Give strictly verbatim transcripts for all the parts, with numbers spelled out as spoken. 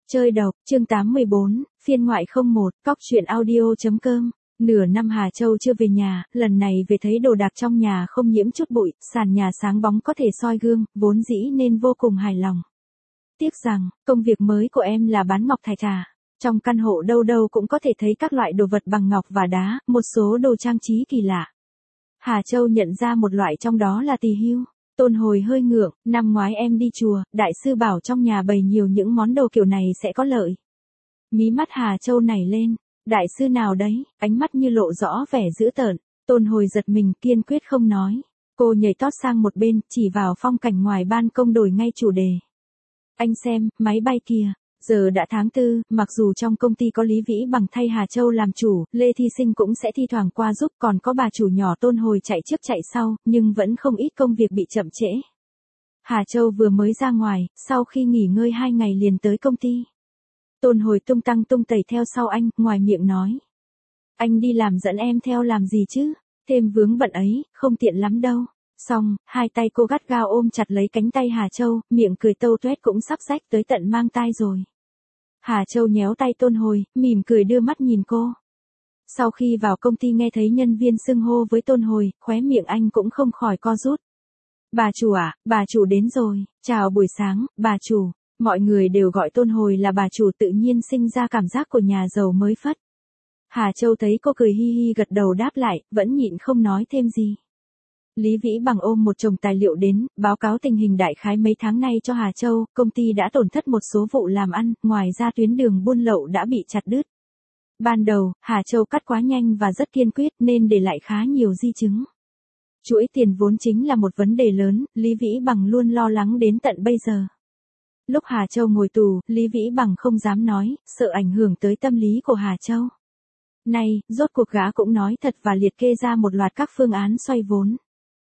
Chơi độc, chương tám mươi bốn, phiên ngoại không một, cóc truyện audio.com. Nửa năm Hà Châu chưa về nhà, lần này về thấy đồ đạc trong nhà không nhiễm chút bụi, sàn nhà sáng bóng có thể soi gương, vốn dĩ nên vô cùng hài lòng. Tiếc rằng, công việc mới của em là bán ngọc thạch à. Trong căn hộ đâu đâu cũng có thể thấy các loại đồ vật bằng ngọc và đá, một số đồ trang trí kỳ lạ. Hà Châu nhận ra một loại trong đó là tỳ hưu. Tôn Hồi hơi ngượng, năm ngoái em đi chùa, đại sư bảo trong nhà bày nhiều những món đồ kiểu này sẽ có lợi. Mí mắt Hà Châu nảy lên, đại sư nào đấy, ánh mắt như lộ rõ vẻ dữ tợn. Tôn Hồi giật mình, kiên quyết không nói. Cô nhảy tót sang một bên, chỉ vào phong cảnh ngoài ban công đổi ngay chủ đề. Anh xem, máy bay kìa. Giờ đã tháng tư, mặc dù trong công ty có Lý Vĩ Bằng thay Hà Châu làm chủ, Lê Thi Sinh cũng sẽ thi thoảng qua giúp, còn có bà chủ nhỏ Tôn Hồi chạy trước chạy sau, nhưng vẫn không ít công việc bị chậm trễ. Hà Châu vừa mới ra ngoài, sau khi nghỉ ngơi hai ngày liền tới công ty. Tôn Hồi tung tăng tung tẩy theo sau anh, ngoài miệng nói. Anh đi làm dẫn em theo làm gì chứ, thêm vướng bận ấy, không tiện lắm đâu. Xong, hai tay cô gắt gao ôm chặt lấy cánh tay Hà Châu, miệng cười tâu tuét cũng sắp rách tới tận mang tai rồi. Hà Châu nhéo tay Tôn Hồi, mỉm cười đưa mắt nhìn cô. Sau khi vào công ty nghe thấy nhân viên xưng hô với Tôn Hồi, khóe miệng anh cũng không khỏi co rút. Bà chủ à, bà chủ đến rồi, chào buổi sáng, bà chủ. Mọi người đều gọi Tôn Hồi là bà chủ, tự nhiên sinh ra cảm giác của nhà giàu mới phất. Hà Châu thấy cô cười hi hi gật đầu đáp lại, vẫn nhịn không nói thêm gì. Lý Vĩ Bằng ôm một chồng tài liệu đến, báo cáo tình hình đại khái mấy tháng nay cho Hà Châu, công ty đã tổn thất một số vụ làm ăn, ngoài ra tuyến đường buôn lậu đã bị chặt đứt. Ban đầu, Hà Châu cắt quá nhanh và rất kiên quyết nên để lại khá nhiều di chứng. Chuỗi tiền vốn chính là một vấn đề lớn, Lý Vĩ Bằng luôn lo lắng đến tận bây giờ. Lúc Hà Châu ngồi tù, Lý Vĩ Bằng không dám nói, sợ ảnh hưởng tới tâm lý của Hà Châu. Nay, rốt cuộc gã cũng nói thật và liệt kê ra một loạt các phương án xoay vốn.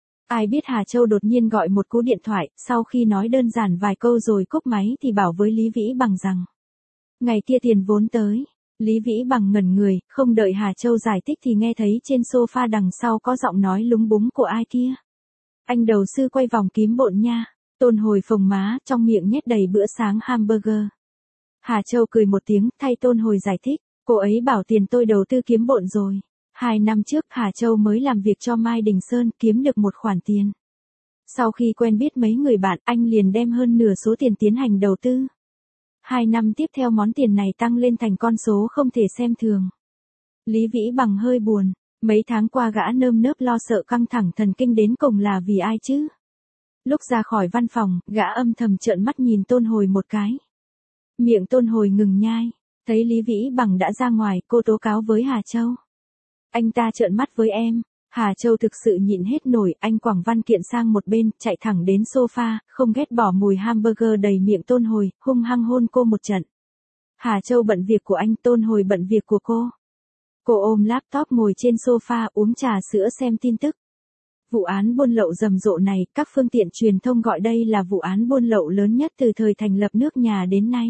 Ai biết Hà Châu đột nhiên gọi một cú điện thoại, sau khi nói đơn giản vài câu rồi cúp máy thì bảo với Lý Vĩ Bằng rằng. Ngày kia tiền vốn tới. Lý Vĩ Bằng ngẩn người, không đợi Hà Châu giải thích thì nghe thấy trên sofa đằng sau có giọng nói lúng búng của ai kia. Anh đầu sư quay vòng kiếm bộn nha. Tôn Hồi phồng má, trong miệng nhét đầy bữa sáng hamburger. Hà Châu cười một tiếng, thay Tôn Hồi giải thích, cô ấy bảo tiền tôi đầu tư kiếm bộn rồi. Hai năm trước Hà Châu mới làm việc cho Mai Đình Sơn, kiếm được một khoản tiền. Sau khi quen biết mấy người bạn, anh liền đem hơn nửa số tiền tiến hành đầu tư. Hai năm tiếp theo món tiền này tăng lên thành con số không thể xem thường. Lý Vĩ Bằng hơi buồn, mấy tháng qua gã nơm nớp lo sợ căng thẳng thần kinh đến cùng là vì ai chứ? Lúc ra khỏi văn phòng, gã âm thầm trợn mắt nhìn Tôn Hồi một cái. Miệng Tôn Hồi ngừng nhai, thấy Lý Vĩ Bằng đã ra ngoài, cô tố cáo với Hà Châu. Anh ta trợn mắt với em. Hà Châu thực sự nhịn hết nổi, anh quẳng văn kiện sang một bên, chạy thẳng đến sofa, không ghét bỏ mùi hamburger đầy miệng Tôn Hồi, hung hăng hôn cô một trận. Hà Châu bận việc của anh, Tôn Hồi bận việc của cô. Cô ôm laptop ngồi trên sofa uống trà sữa xem tin tức. Vụ án buôn lậu rầm rộ này, các phương tiện truyền thông gọi đây là vụ án buôn lậu lớn nhất từ thời thành lập nước nhà đến nay.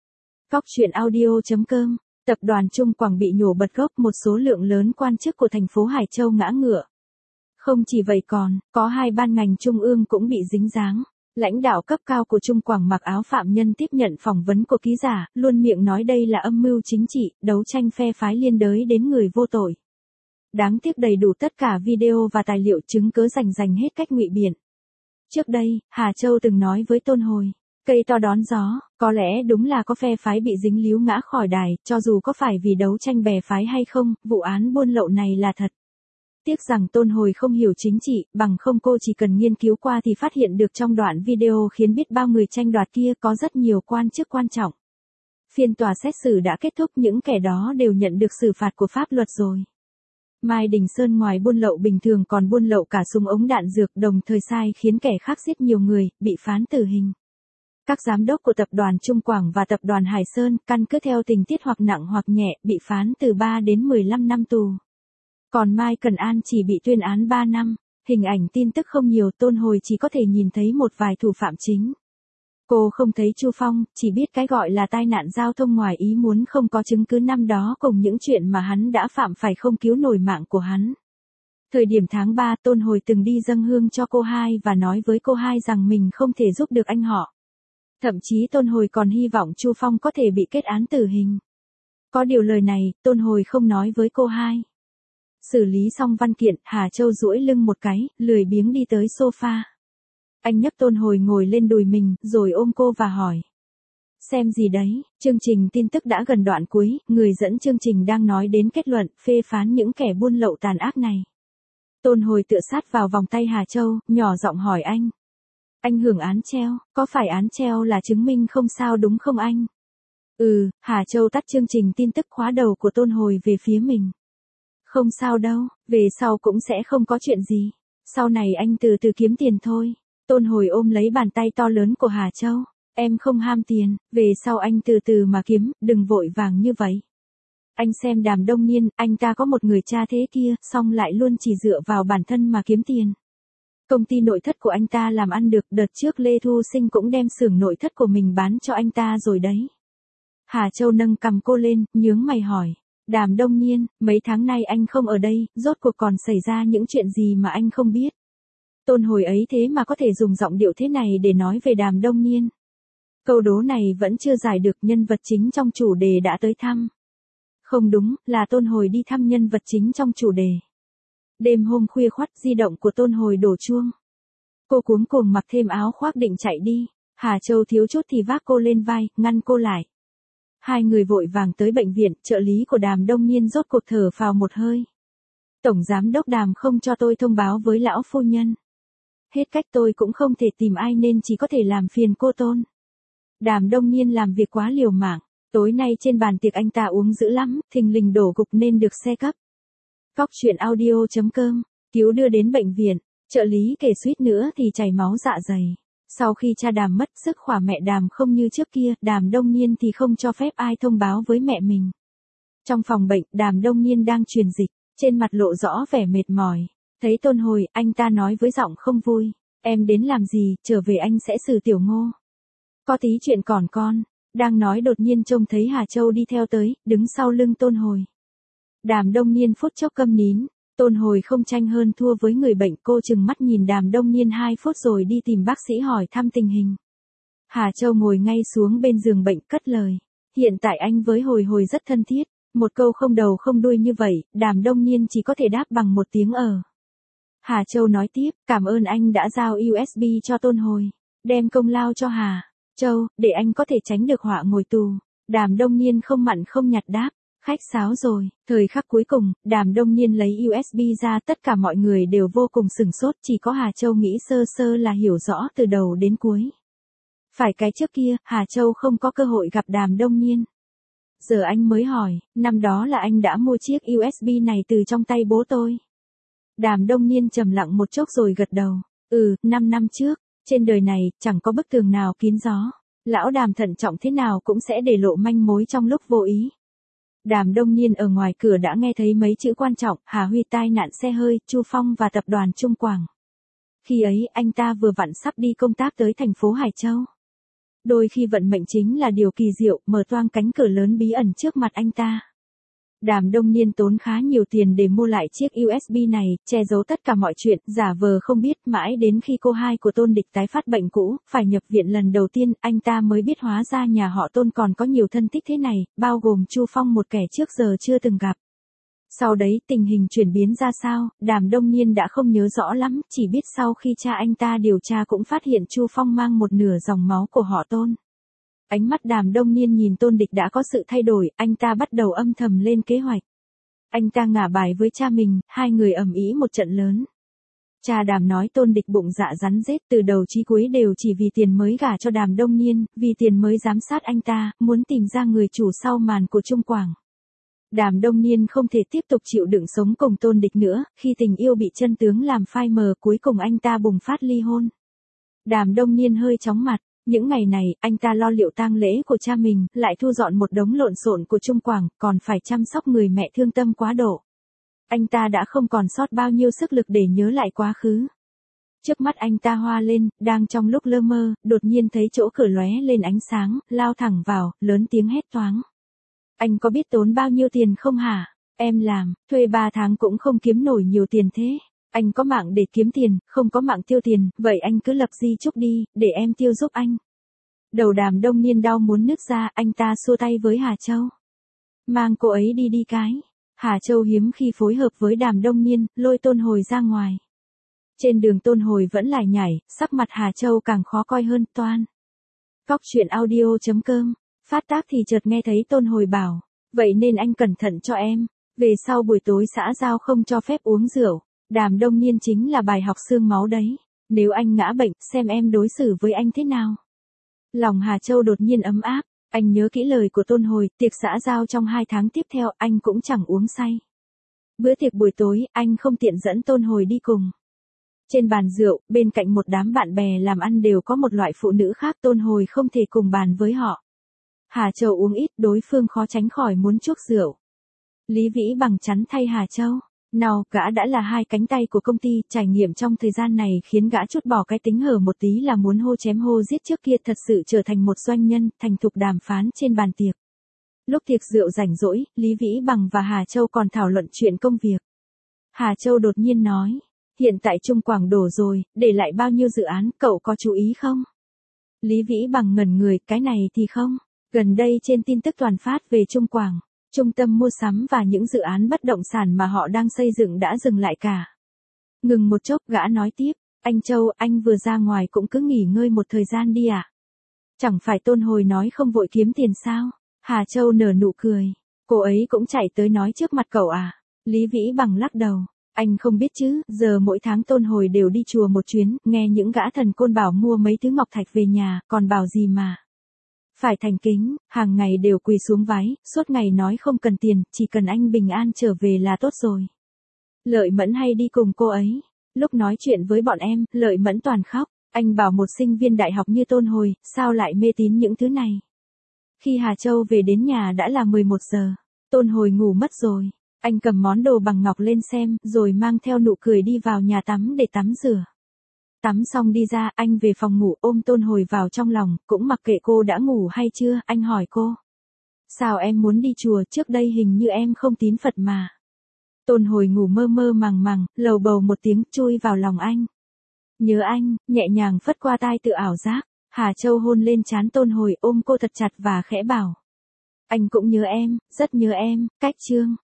Cóc truyện audio.com. Tập đoàn Trung Quảng bị nhổ bật gốc, một số lượng lớn quan chức của thành phố Hải Châu ngã ngựa. Không chỉ vậy còn, có hai ban ngành trung ương cũng bị dính dáng. Lãnh đạo cấp cao của Trung Quảng mặc áo phạm nhân tiếp nhận phỏng vấn của ký giả, luôn miệng nói đây là âm mưu chính trị, đấu tranh phe phái liên đới đến người vô tội. Đáng tiếc đầy đủ tất cả video và tài liệu chứng cứ rành rành hết cách ngụy biện. Trước đây, Hà Châu từng nói với Tôn Hồi. Cây to đón gió, có lẽ đúng là có phe phái bị dính líu ngã khỏi đài, cho dù có phải vì đấu tranh bè phái hay không, vụ án buôn lậu này là thật. Tiếc rằng Tôn Hồi không hiểu chính trị, bằng không cô chỉ cần nghiên cứu qua thì phát hiện được trong đoạn video khiến biết bao người tranh đoạt kia có rất nhiều quan chức quan trọng. Phiên tòa xét xử đã kết thúc, những kẻ đó đều nhận được xử phạt của pháp luật rồi. Mai Đình Sơn ngoài buôn lậu bình thường còn buôn lậu cả súng ống đạn dược, đồng thời sai khiến kẻ khác giết nhiều người, bị phán tử hình. Các giám đốc của tập đoàn Trung Quảng và tập đoàn Hải Sơn, căn cứ theo tình tiết hoặc nặng hoặc nhẹ, bị phán từ ba đến mười lăm năm tù. Còn Mai Cần An chỉ bị tuyên án ba năm. Hình ảnh tin tức không nhiều, Tôn Hồi chỉ có thể nhìn thấy một vài thủ phạm chính. Cô không thấy Chu Phong, chỉ biết cái gọi là tai nạn giao thông ngoài ý muốn không có chứng cứ năm đó cùng những chuyện mà hắn đã phạm phải không cứu nổi mạng của hắn. Thời điểm tháng ba, Tôn Hồi từng đi dâng hương cho cô hai và nói với cô hai rằng mình không thể giúp được anh họ. Thậm chí Tôn Hồi còn hy vọng Chu Phong có thể bị kết án tử hình. Có điều lời này, Tôn Hồi không nói với cô hai. Xử lý xong văn kiện, Hà Châu duỗi lưng một cái, lười biếng đi tới sofa. Anh nhấc Tôn Hồi ngồi lên đùi mình, rồi ôm cô và hỏi. Xem gì đấy, chương trình tin tức đã gần đoạn cuối, người dẫn chương trình đang nói đến kết luận, phê phán những kẻ buôn lậu tàn ác này. Tôn Hồi tựa sát vào vòng tay Hà Châu, nhỏ giọng hỏi anh. Anh hưởng án treo, có phải án treo là chứng minh không sao đúng không anh? Ừ, Hà Châu tắt chương trình tin tức khóa đầu của Tôn Hồi về phía mình. Không sao đâu, về sau cũng sẽ không có chuyện gì. Sau này anh từ từ kiếm tiền thôi. Tôn Hồi ôm lấy bàn tay to lớn của Hà Châu. Em không ham tiền, về sau anh từ từ mà kiếm, đừng vội vàng như vậy. Anh xem Đàm Đông Niên, anh ta có một người cha thế kia, xong lại luôn chỉ dựa vào bản thân mà kiếm tiền. Công ty nội thất của anh ta làm ăn được, đợt trước Lê Thu Sinh cũng đem xưởng nội thất của mình bán cho anh ta rồi đấy. Hà Châu nâng cằm cô lên, nhướng mày hỏi. Đàm Đông Niên, mấy tháng nay anh không ở đây, rốt cuộc còn xảy ra những chuyện gì mà anh không biết. Tôn Hồi ấy thế mà có thể dùng giọng điệu thế này để nói về Đàm Đông Niên. Câu đố này vẫn chưa giải được, nhân vật chính trong chủ đề đã tới thăm. Không đúng, là Tôn Hồi đi thăm nhân vật chính trong chủ đề. Đêm hôm khuya khoắt, di động của Tôn Hồi đổ chuông. Cô cuống cuồng mặc thêm áo khoác định chạy đi. Hà Châu thiếu chút thì vác cô lên vai, ngăn cô lại. Hai người vội vàng tới bệnh viện, trợ lý của Đàm Đông Niên rốt cuộc thở phào một hơi. Tổng giám đốc Đàm không cho tôi thông báo với lão phu nhân. Hết cách tôi cũng không thể tìm ai nên chỉ có thể làm phiền cô Tôn. Đàm Đông Niên làm việc quá liều mạng, tối nay trên bàn tiệc anh ta uống dữ lắm, thình lình đổ gục nên được xe cấp. Cóc truyện audio chấm com, cứu đưa đến bệnh viện, trợ lý kể suýt nữa thì chảy máu dạ dày. Sau khi cha Đàm mất, sức khỏe mẹ Đàm không như trước kia, Đàm Đông Niên thì không cho phép ai thông báo với mẹ mình. Trong phòng bệnh, Đàm Đông Niên đang truyền dịch, trên mặt lộ rõ vẻ mệt mỏi. Thấy Tôn Hồi, anh ta nói với giọng không vui. Em đến làm gì, trở về anh sẽ xử Tiểu Ngô. Có tí chuyện còn con. Đang nói đột nhiên trông thấy Hà Châu đi theo tới, đứng sau lưng Tôn Hồi. Đàm Đông Niên phút chốc câm nín. Tôn Hồi không tranh hơn thua với người bệnh, cô chừng mắt nhìn Đàm Đông Niên hai phút rồi đi tìm bác sĩ hỏi thăm tình hình. Hà Châu ngồi ngay xuống bên giường bệnh cất lời. Hiện tại anh với Hồi Hồi rất thân thiết. Một câu không đầu không đuôi như vậy, Đàm Đông Niên chỉ có thể đáp bằng một tiếng ờ. Hà Châu nói tiếp, cảm ơn anh đã giao u ét bê cho Tôn Hồi. Đem công lao cho Hà Châu, để anh có thể tránh được họa ngồi tù. Đàm Đông Niên không mặn không nhạt đáp. Khách sáo rồi, thời khắc cuối cùng, Đàm Đông Niên lấy u ét bê ra, tất cả mọi người đều vô cùng sửng sốt, chỉ có Hà Châu nghĩ sơ sơ là hiểu rõ từ đầu đến cuối. Phải cái trước kia, Hà Châu không có cơ hội gặp Đàm Đông Niên. Giờ anh mới hỏi, năm đó là anh đã mua chiếc u ét bê này từ trong tay bố tôi. Đàm Đông Niên trầm lặng một chốc rồi gật đầu. Ừ, năm năm trước, trên đời này, chẳng có bức tường nào kín gió. Lão Đàm thận trọng thế nào cũng sẽ để lộ manh mối trong lúc vô ý. Đàm Đông Niên ở ngoài cửa đã nghe thấy mấy chữ quan trọng, Hà Huy tai nạn xe hơi, Chu Phong và tập đoàn Trung Quảng. Khi ấy, anh ta vừa vặn sắp đi công tác tới thành phố Hải Châu. Đôi khi vận mệnh chính là điều kỳ diệu, mở toang cánh cửa lớn bí ẩn trước mặt anh ta. Đàm Đông Niên tốn khá nhiều tiền để mua lại chiếc u ét bê này, che giấu tất cả mọi chuyện, giả vờ không biết, mãi đến khi cô hai của Tôn Địch tái phát bệnh cũ, phải nhập viện lần đầu tiên, anh ta mới biết hóa ra nhà họ Tôn còn có nhiều thân tích thế này, bao gồm Chu Phong, một kẻ trước giờ chưa từng gặp. Sau đấy, tình hình chuyển biến ra sao, Đàm Đông Niên đã không nhớ rõ lắm, chỉ biết sau khi cha anh ta điều tra cũng phát hiện Chu Phong mang một nửa dòng máu của họ Tôn. Ánh mắt Đàm Đông Niên nhìn Tôn Địch đã có sự thay đổi, anh ta bắt đầu âm thầm lên kế hoạch. Anh ta ngả bài với cha mình, hai người ầm ĩ một trận lớn. Cha Đàm nói Tôn Địch bụng dạ rắn rết, từ đầu chí cuối đều chỉ vì tiền mới gả cho Đàm Đông Niên, vì tiền mới giám sát anh ta, muốn tìm ra người chủ sau màn của Trung Quảng. Đàm Đông Niên không thể tiếp tục chịu đựng sống cùng Tôn Địch nữa, khi tình yêu bị chân tướng làm phai mờ, cuối cùng anh ta bùng phát ly hôn. Đàm Đông Niên hơi chóng mặt. Những ngày này, anh ta lo liệu tang lễ của cha mình, lại thu dọn một đống lộn xộn của Trung Quảng, còn phải chăm sóc người mẹ thương tâm quá độ. Anh ta đã không còn sót bao nhiêu sức lực để nhớ lại quá khứ. Trước mắt anh ta hoa lên, đang trong lúc lơ mơ, đột nhiên thấy chỗ cửa lóe lên ánh sáng, lao thẳng vào, lớn tiếng hét toáng. Anh có biết tốn bao nhiêu tiền không hả? Em làm, thuê ba tháng cũng không kiếm nổi nhiều tiền thế. Anh có mạng để kiếm tiền, không có mạng tiêu tiền, vậy anh cứ lập di chúc đi, để em tiêu giúp anh. Đầu Đàm Đông Niên đau muốn nứt ra, anh ta xua tay với Hà Châu. Mang cô ấy đi đi cái. Hà Châu hiếm khi phối hợp với Đàm Đông Niên, lôi Tôn Hồi ra ngoài. Trên đường Tôn Hồi vẫn lải nhải, sắc mặt Hà Châu càng khó coi hơn, toan. Cóc truyện audio chấm com, phát tác thì chợt nghe thấy Tôn Hồi bảo, vậy nên anh cẩn thận cho em, về sau buổi tối xã giao không cho phép uống rượu, Đàm Đông Niên chính là bài học xương máu đấy, nếu anh ngã bệnh, xem em đối xử với anh thế nào. Lòng Hà Châu đột nhiên ấm áp, anh nhớ kỹ lời của Tôn Hồi, tiệc xã giao trong hai tháng tiếp theo anh cũng chẳng uống say. Bữa tiệc buổi tối, anh không tiện dẫn Tôn Hồi đi cùng. Trên bàn rượu, bên cạnh một đám bạn bè làm ăn đều có một loại phụ nữ khác, Tôn Hồi không thể cùng bàn với họ. Hà Châu uống ít, đối phương khó tránh khỏi muốn chuốc rượu. Lý Vĩ Bằng chắn thay Hà Châu. Nào, gã đã là hai cánh tay của công ty, trải nghiệm trong thời gian này khiến gã chút bỏ cái tính hở một tí là muốn hô chém hô giết trước kia, thật sự trở thành một doanh nhân, thành thục đàm phán trên bàn tiệc. Lúc tiệc rượu rảnh rỗi, Lý Vĩ Bằng và Hà Châu còn thảo luận chuyện công việc. Hà Châu đột nhiên nói, hiện tại Trung Quảng đổ rồi, để lại bao nhiêu dự án, cậu có chú ý không? Lý Vĩ Bằng ngẩn người, cái này thì không. Gần đây trên tin tức toàn phát về Trung Quảng, trung tâm mua sắm và những dự án bất động sản mà họ đang xây dựng đã dừng lại cả. Ngừng một chốc, gã nói tiếp, anh Châu, anh vừa ra ngoài cũng cứ nghỉ ngơi một thời gian đi ạ. À? Chẳng phải Tôn Hồi nói không vội kiếm tiền sao? Hà Châu nở nụ cười, cô ấy cũng chạy tới nói trước mặt cậu à? Lý Vĩ Bằng lắc đầu, anh không biết chứ, giờ mỗi tháng Tôn Hồi đều đi chùa một chuyến, nghe những gã thần côn bảo mua mấy thứ ngọc thạch về nhà, còn bảo gì mà. Phải thành kính, hàng ngày đều quỳ xuống vái, suốt ngày nói không cần tiền, chỉ cần anh bình an trở về là tốt rồi. Lợi Mẫn hay đi cùng cô ấy. Lúc nói chuyện với bọn em, Lợi Mẫn toàn khóc. Anh bảo một sinh viên đại học như Tôn Hồi, sao lại mê tín những thứ này. Khi Hà Châu về đến nhà đã là mười một giờ. Tôn Hồi ngủ mất rồi. Anh cầm món đồ bằng ngọc lên xem, rồi mang theo nụ cười đi vào nhà tắm để tắm rửa. Tắm xong đi ra, anh về phòng ngủ ôm Tôn Hồi vào trong lòng, cũng mặc kệ cô đã ngủ hay chưa, anh hỏi cô. Sao em muốn đi chùa, trước đây hình như em không tín Phật mà. Tôn Hồi ngủ mơ mơ màng màng, lầu bầu một tiếng chui vào lòng anh. Nhớ anh, nhẹ nhàng phất qua tai tự ảo giác, Hà Châu hôn lên trán Tôn Hồi ôm cô thật chặt và khẽ bảo. Anh cũng nhớ em, rất nhớ em, cách chương.